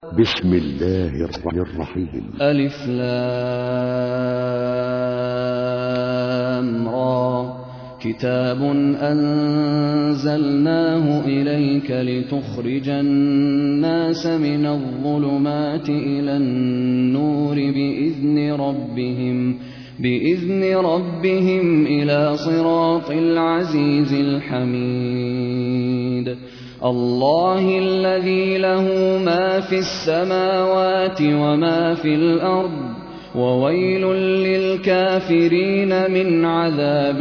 بسم الله الرحمن الرحيم. ألف لام را. كتاب أنزلناه إليك لتخرج الناس من الظلمات إلى النور بإذن ربهم إلى صراط العزيز الحميد. الله الذي له ما في السماوات وما في الأرض وويل للكافرين من عذاب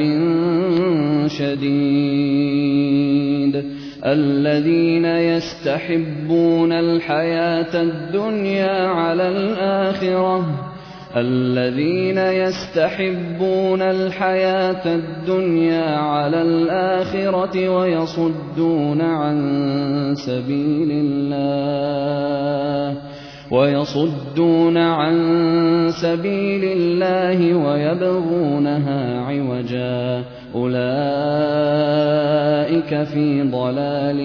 شديد. الذين يستحبون الحياة الدنيا على الآخرة ويصدون عن سبيل الله ويبغونها عوجا أولئك في ضلال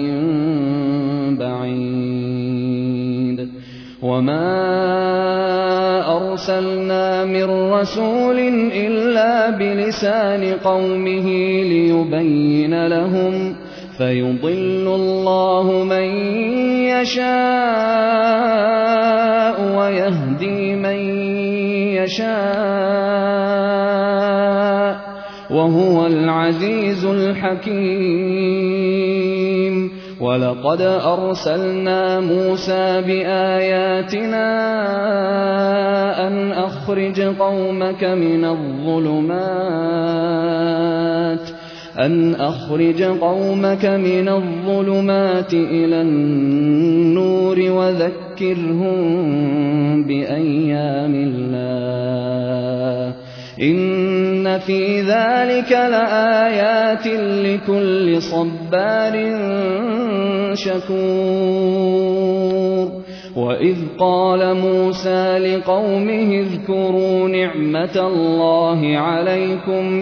بعيد. وما أرسلنا من رسول إلا بلسان قومه ليبين لهم فيضل الله من يشاء ويهدي من يشاء وهو العزيز الحكيم. ولقد أرسلنا موسى بآياتنا أن أخرج قومك من الظلمات إلى النور وذكرهم بأيام الله إن في ذلك لآيات لكل صبار شكور. وإذ قال موسى لقومه اذكروا نعمة الله عليكم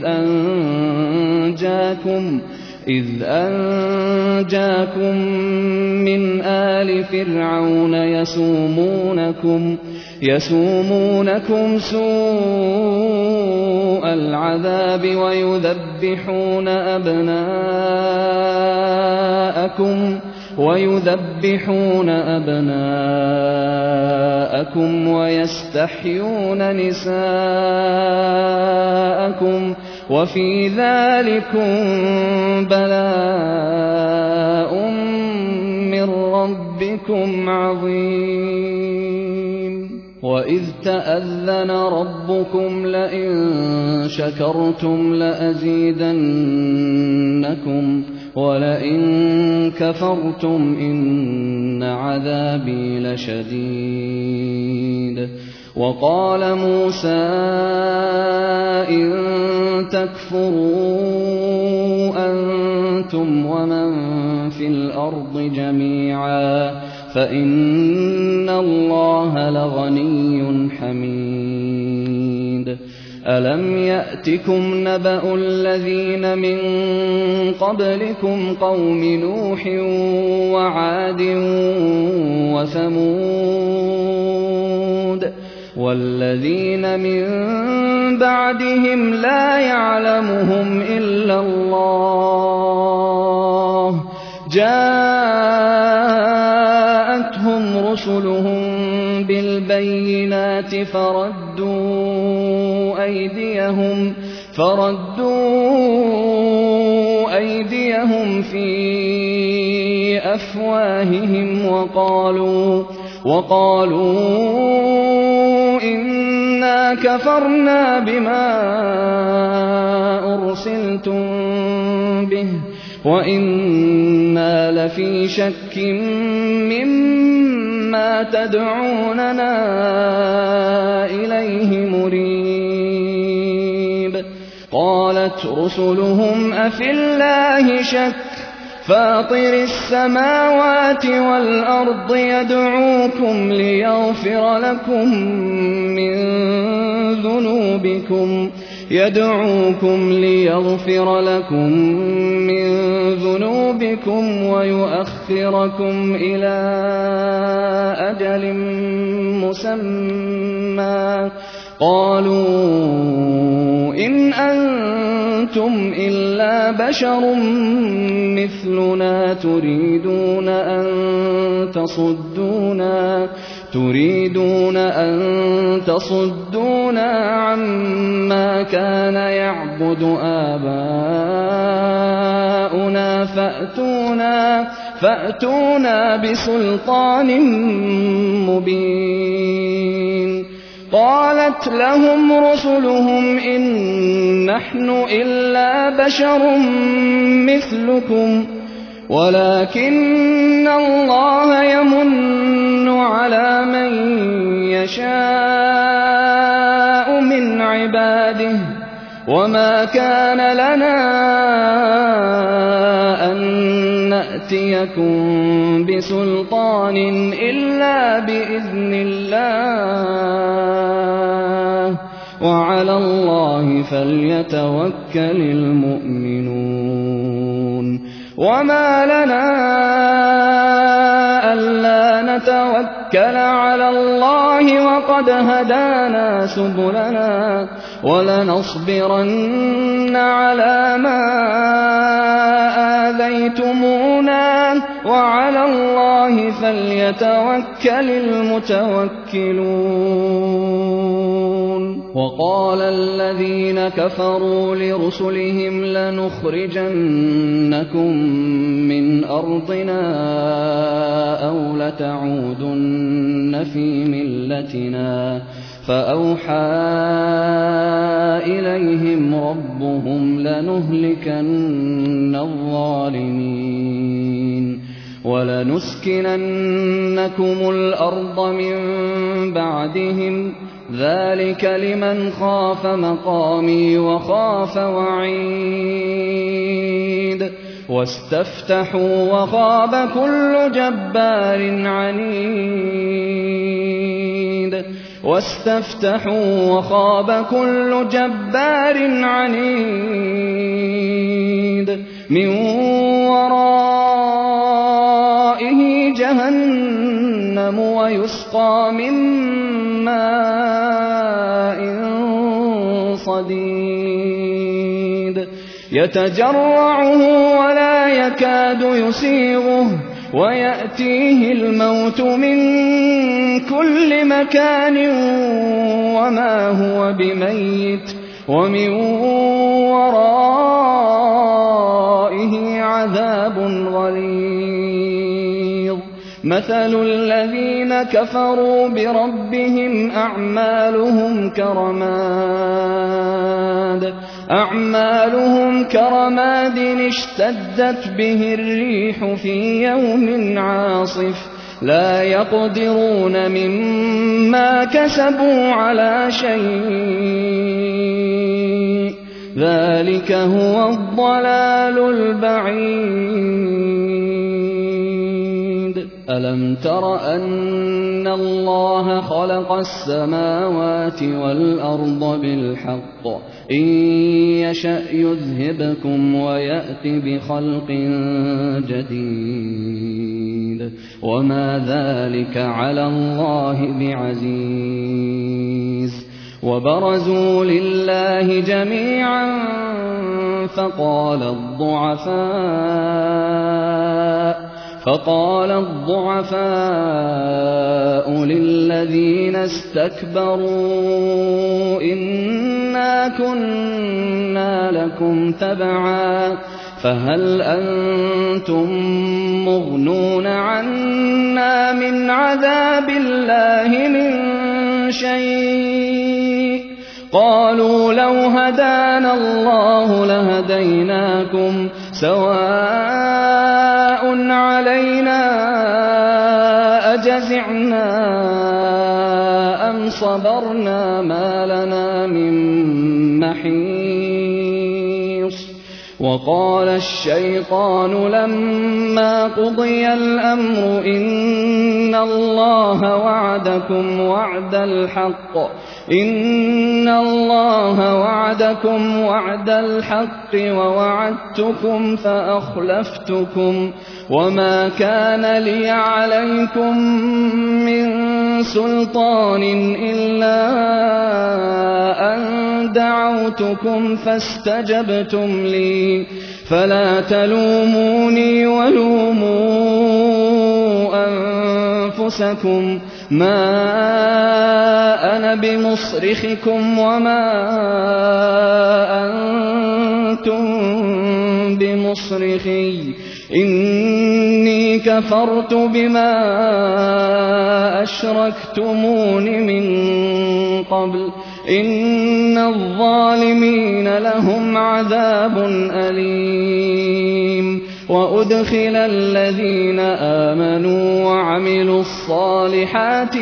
إذ أنجاكم من آل فرعون يسومونكم سوء العذاب ويذبحون أبناءكم ويستحيون نساءكم وفي ذلكم بلاء من ربكم عظيم. وإذ تأذن ربكم لئن شكرتم لأزيدنكم ولئن كفرتم إن عذابي لشديد. وقال موسى إن تكفروا أنتم ومن في الأرض جميعا فإن الله لغني حميد. ألم يأتكم نبأ الذين من قبلكم قوم نوح وعاد وثمود والذين من بعدهم لا يعلمهم إلا الله جاءتهم رسلهم بالبينات فردوا أيديهم في أفواههم وقالوا إنا كفرنا بما أرسلتم به وإنا لفي شك مما تدعوننا إليه مريب. قالت رسلهم أفي الله شك فاطر السماوات والأرض يدعوكم ليغفر لكم من ذنوبكم ويؤخركم إلى أجل مسمى قالوا إن أنتم إلا بشر مثلنا تريدون أن تصدونا عما كان يعبد آباؤنا فأتونا بسلطان مبين قالت لهم رسلهم إن نحن إلا بشر مثلكم ولكن الله يمن على من يشاء من عباده وما كان لنا أن نأتيكم بسلطان إلا بإذن الله وعلى الله فليتوكل المؤمنون وما لنا ألا نتوكل على الله وقد هدانا سبلنا ولنصبرن على ما آذيتمونا وعلى الله فليتوكل المتوكلون وقال الذين كفروا لرسلهم لنخرجنكم من أرضنا أو لتعودن في ملتنا فأوحى إليهم ربهم لنهلكن الظالمين ولنسكننكم الأرض من بعدهم ذلك لمن خاف مقامي وخاف وعيد واستفتحوا وخاب كل جبار عنيد من ورائه جهنم ويسقى من ماء صديد يتجرعه ولا يكاد يسيغه ويأتيه الموت من كل مكان وما هو بميت ومن ورائه عذاب غليظ مثل الذين كفروا بربهم أعمالهم كرماد اشتدت به الريح في يوم عاصف لا يقدرون مما كسبوا على شيء ذلك هو الضلال البعيد ألم تر أن الله خلق السماوات والأرض بالحق إن يشأ يذهبكم ويأت بخلق جديد وما ذلك على الله بعزيز وبرزوا لله جميعا فقال الضعفاء للذين استكبروا إنا كنا لكم تبعا فهل أنتم مغنون عنا من عذاب الله من شيء قالوا لو هدانا الله لهديناكم سواء علينا أجزعنا أم صبرنا ما لنا من محيص وقال الشيطان لما قضي الأمر إن الله وعدكم وعد الحق ووعدتكم فأخلفتكم وما كان لي عليكم من سُلْطَانٍ إِلَّا أَن دَعَوْتُكُمْ فَاسْتَجَبْتُمْ لِي فَلَا تَلُومُونِي وَلُومُوا أَنفُسَكُم مَّا أَنَا بِمُصْرِخِكُمْ وَمَا أَنتُم بِمُصْرِخِيَّ إِنِّي كَفَرْتُ بِمَا أَشْرَكْتُمُونِ مِن قَبْلُ إِنَّ الظَّالِمِينَ لَهُمْ عَذَابٌ أَلِيمٌ وَأُدْخِلَ الَّذِينَ آمَنُوا وَعَمِلُوا الصَّالِحَاتِ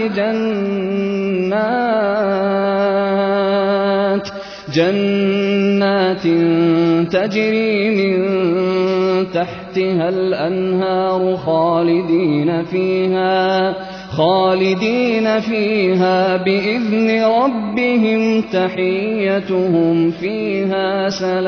جَنَّاتٍ تَجْرِي مِن تَحْتِهَا الْأَنْهَارُ خَالِدِينَ فِيهَا بِإِذْنِ رَبِّهِمْ تَحِيَّتُهُمْ فِيهَا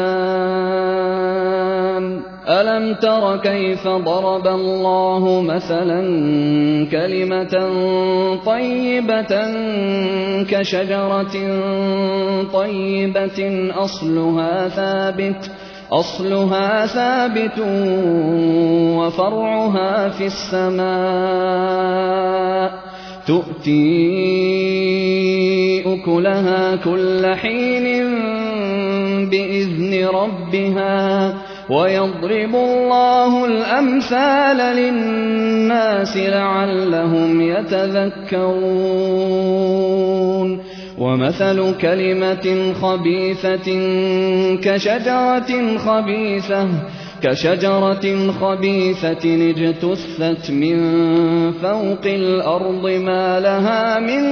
سَلَامٌ أَلَمْ تَرَ كَيْفَ ضَرَبَ اللَّهُ مَثَلًا كَلِمَةً طَيِّبَةً كَشَجَرَةٍ طَيِّبَةٍ أَصْلُهَا ثَابِتٌ وَفَرْعُهَا فِي السَّمَاءِ تُؤْتِي أُكُلَهَا كُلَّ حِينٍ بِإِذْنِ رَبِّهَا وَيَضْرِبُ اللَّهُ الْأَمْثَالَ لِلنَّاسِ لَعَلَّهُمْ يَتَذَكَّرُونَ وَمَثَلُ كَلِمَةٍ خَبِيثَةٍ كَشَجَرَةٍ خَبِيثَةٍ اجْتُثَّتْ مِن فَوْقِ الْأَرْضِ مَا لَهَا مِن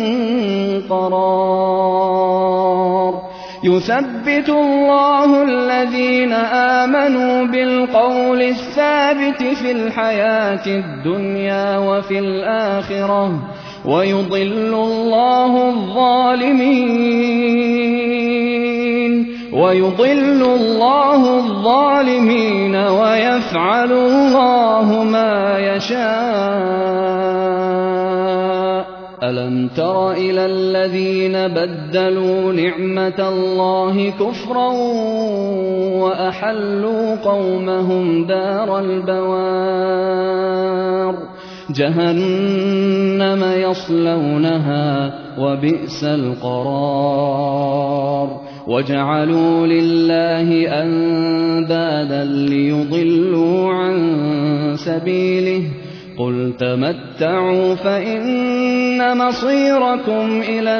قَرَارٍ يُثَبِّتُ اللَّهُ الَّذِينَ آمَنُوا بِالْقَوْلِ الثَّابِتِ في الْحَيَاةِ الدُّنْيَا وفي الْآخِرَةِ وَيُضِلُّ اللَّهُ الظَّالِمِينَ وَيَفْعَلُ اللَّهُ مَا يَشَاءُ أَلَمْ تَرَ إِلَى الَّذِينَ بَدَّلُوا نِعْمَةَ اللَّهِ كُفْرًا وَأَحَلُّوا قَوْمَهُمْ دَارَ الْبَوَارِ جَهَنَّمَ يَصْلَوْنَهَا وَبِئْسَ الْقَرَارُ وَجَعَلُوا لِلَّهِ أَندَادًا لِّيُضِلُّوا عَن سَبِيلِهِ قُلْ تَمَتَّعُوا فَإِنَّ مَصِيرَكُمْ إِلَى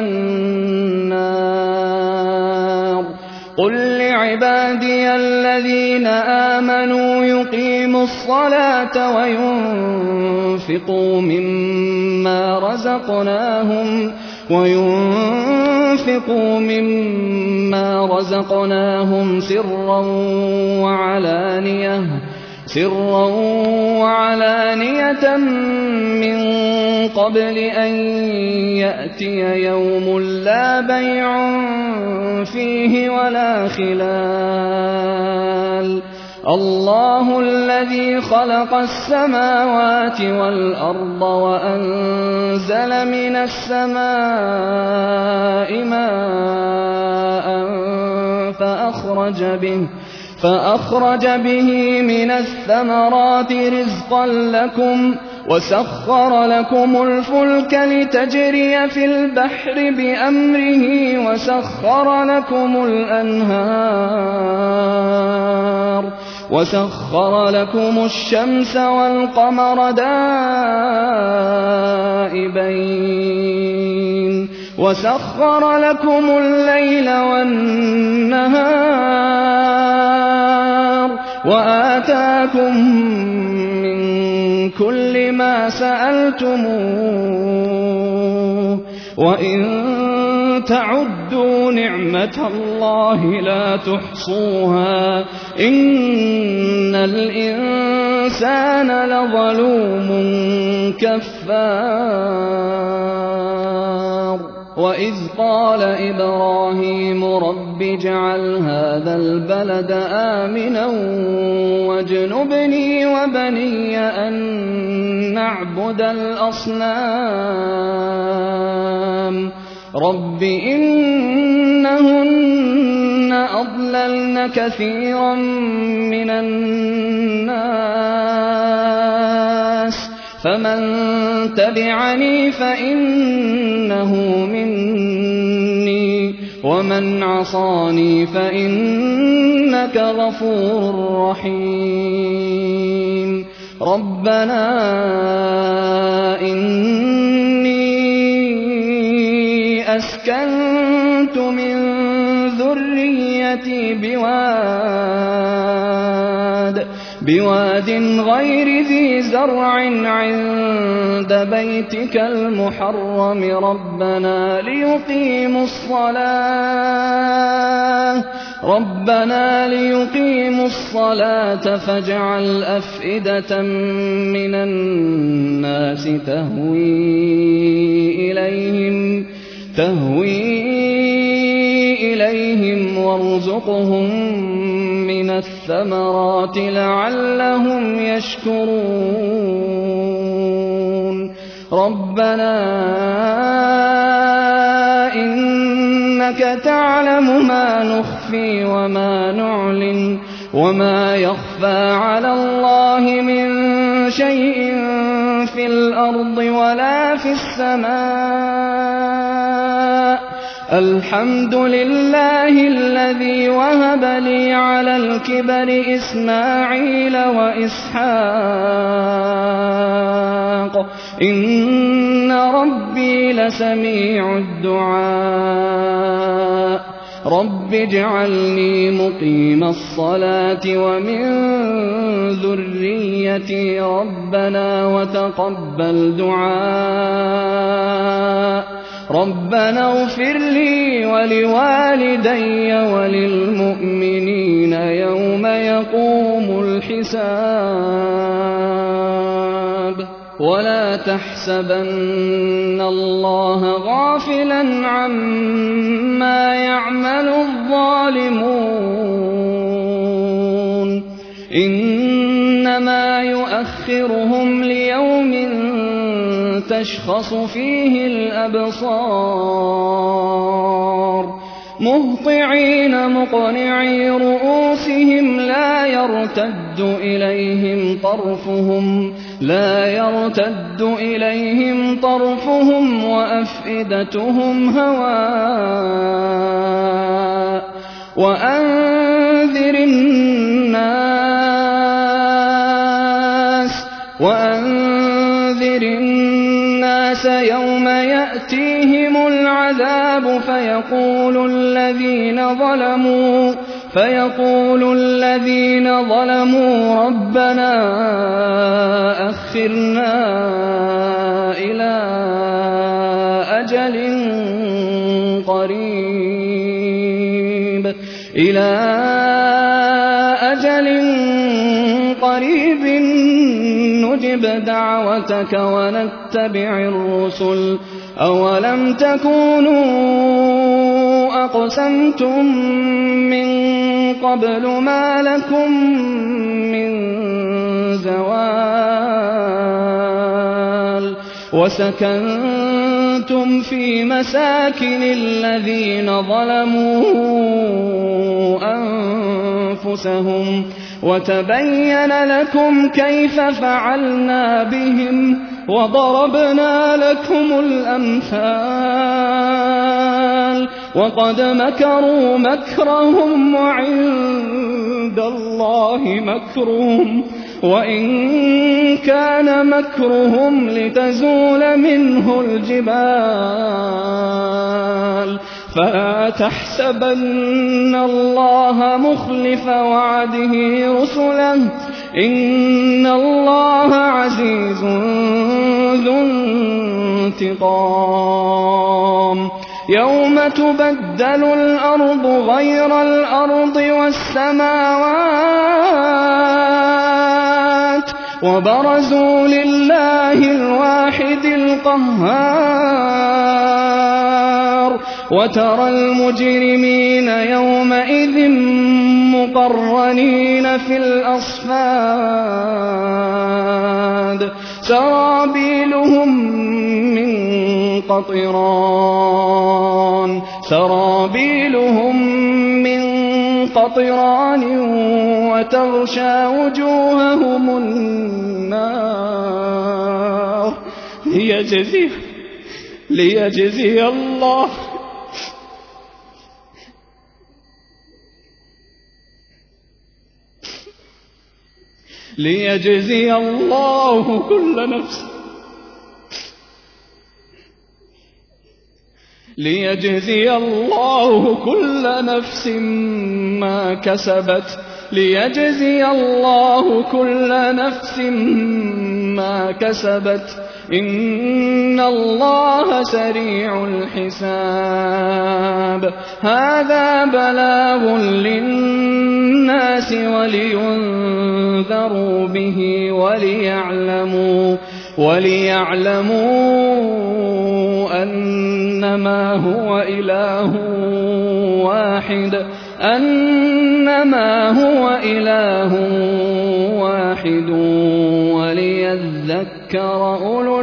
النَّارِ قُل لِّعِبَادِيَ الَّذِينَ آمَنُوا يُقِيمُوا الصَّلَاةَ وَيُنفِقُوا مِمَّا رَزَقْنَاهُمْ سِرًّا وَعَلَانِيَةً مِّن قَبْلِ أَن يَأْتِيَ يَوْمٌ لَّا بَيْعٌ فِيهِ وَلَا خِلَالٌ اللَّهُ الَّذِي خَلَقَ السَّمَاوَاتِ وَالْأَرْضَ وَأَنزَلَ مِنَ السَّمَاءِ مَاءً فأخرج به من الثمرات رزقا لكم وسخر لكم الفلك لتجري في البحر بأمره وسخر لكم الأنهار وسخر لكم الشمس والقمر دائبين وسخر لكم الليل والنهار وآتاكم من كل ما سألتموه وإن تعدوا نعمة الله لا تحصوها إن الإنسان لظلوم كفار وإذ قال إبراهيم رب اجعل هذا البلد آمنا واجنبني وبني أن نعبد الأصنام رب إنهن أضللن كثيرا من الناس فمن تبعني فإنه مني ومن عصاني فإنك غفور رحيم ربنا إني أسكنت من ذريتي بواد غير ذي زرع عند بيتك المحرم ربنا ليقيموا الصلاة فاجعل أفئدة من الناس تهوي إليهم وارزقهم من الثمرات لعلهم يشكرون ربنا إنك تعلم ما نخفي وما نعلن وما يخفى على الله من شيء في الأرض ولا في السماء الحمد لله الذي وهب لي على الكبر إسماعيل وإسحاق إن ربي لسميع الدعاء رب اجعلني مقيم الصلاة ومن ذريتي ربنا وتقبل دعاء ربنا اغفر لي ولوالدي وللمؤمنين يوم يقوم الحساب ولا تحسبن الله غافلا عما يعمل الظالمون إنما يؤخرهم ليوم تشخص فيه الأبصار مهطعين مقنعي رؤوسهم لا يرتد إليهم طرفهم وأفئدتهم هواء وأنذر الناس يوم يأتيهم العذاب فيقول الذين ظلموا ربنا أخرنا إلى أجل قريب نجب دعوتك ونتبع الرسل أولم تكونوا أقسمتم من قبل ما لكم من زوال وسكنتم في مساكن الذين ظلموا أنفسهم وتبين لكم كيف فعلنا بهم وضربنا لكم الأمثال وقد مكروا مكرهم وعند الله مكرهم وإن كان مكرهم لتزول منه الجبال فلا تحسبن الله مخلف وعده رسله إن الله عزيز ذو انتقام يوم تبدل الأرض غير الأرض والسماوات وبرزوا لله الواحد القهار وترى المجرمين يومئذ مقرنين في الأصفاد سرابيلهم من قطران سرابيلهم من قطران وتغشى وجوههم النار ليجزي الله كل نفس ما كسبت إن الله سريع الحساب هذا بلاغ للناس ولينذروا به وليعلموا أنما هو إله واحد وليذكر أولو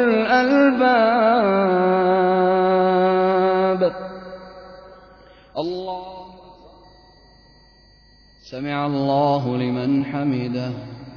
الألباب. الله سمع الله لمن حمده.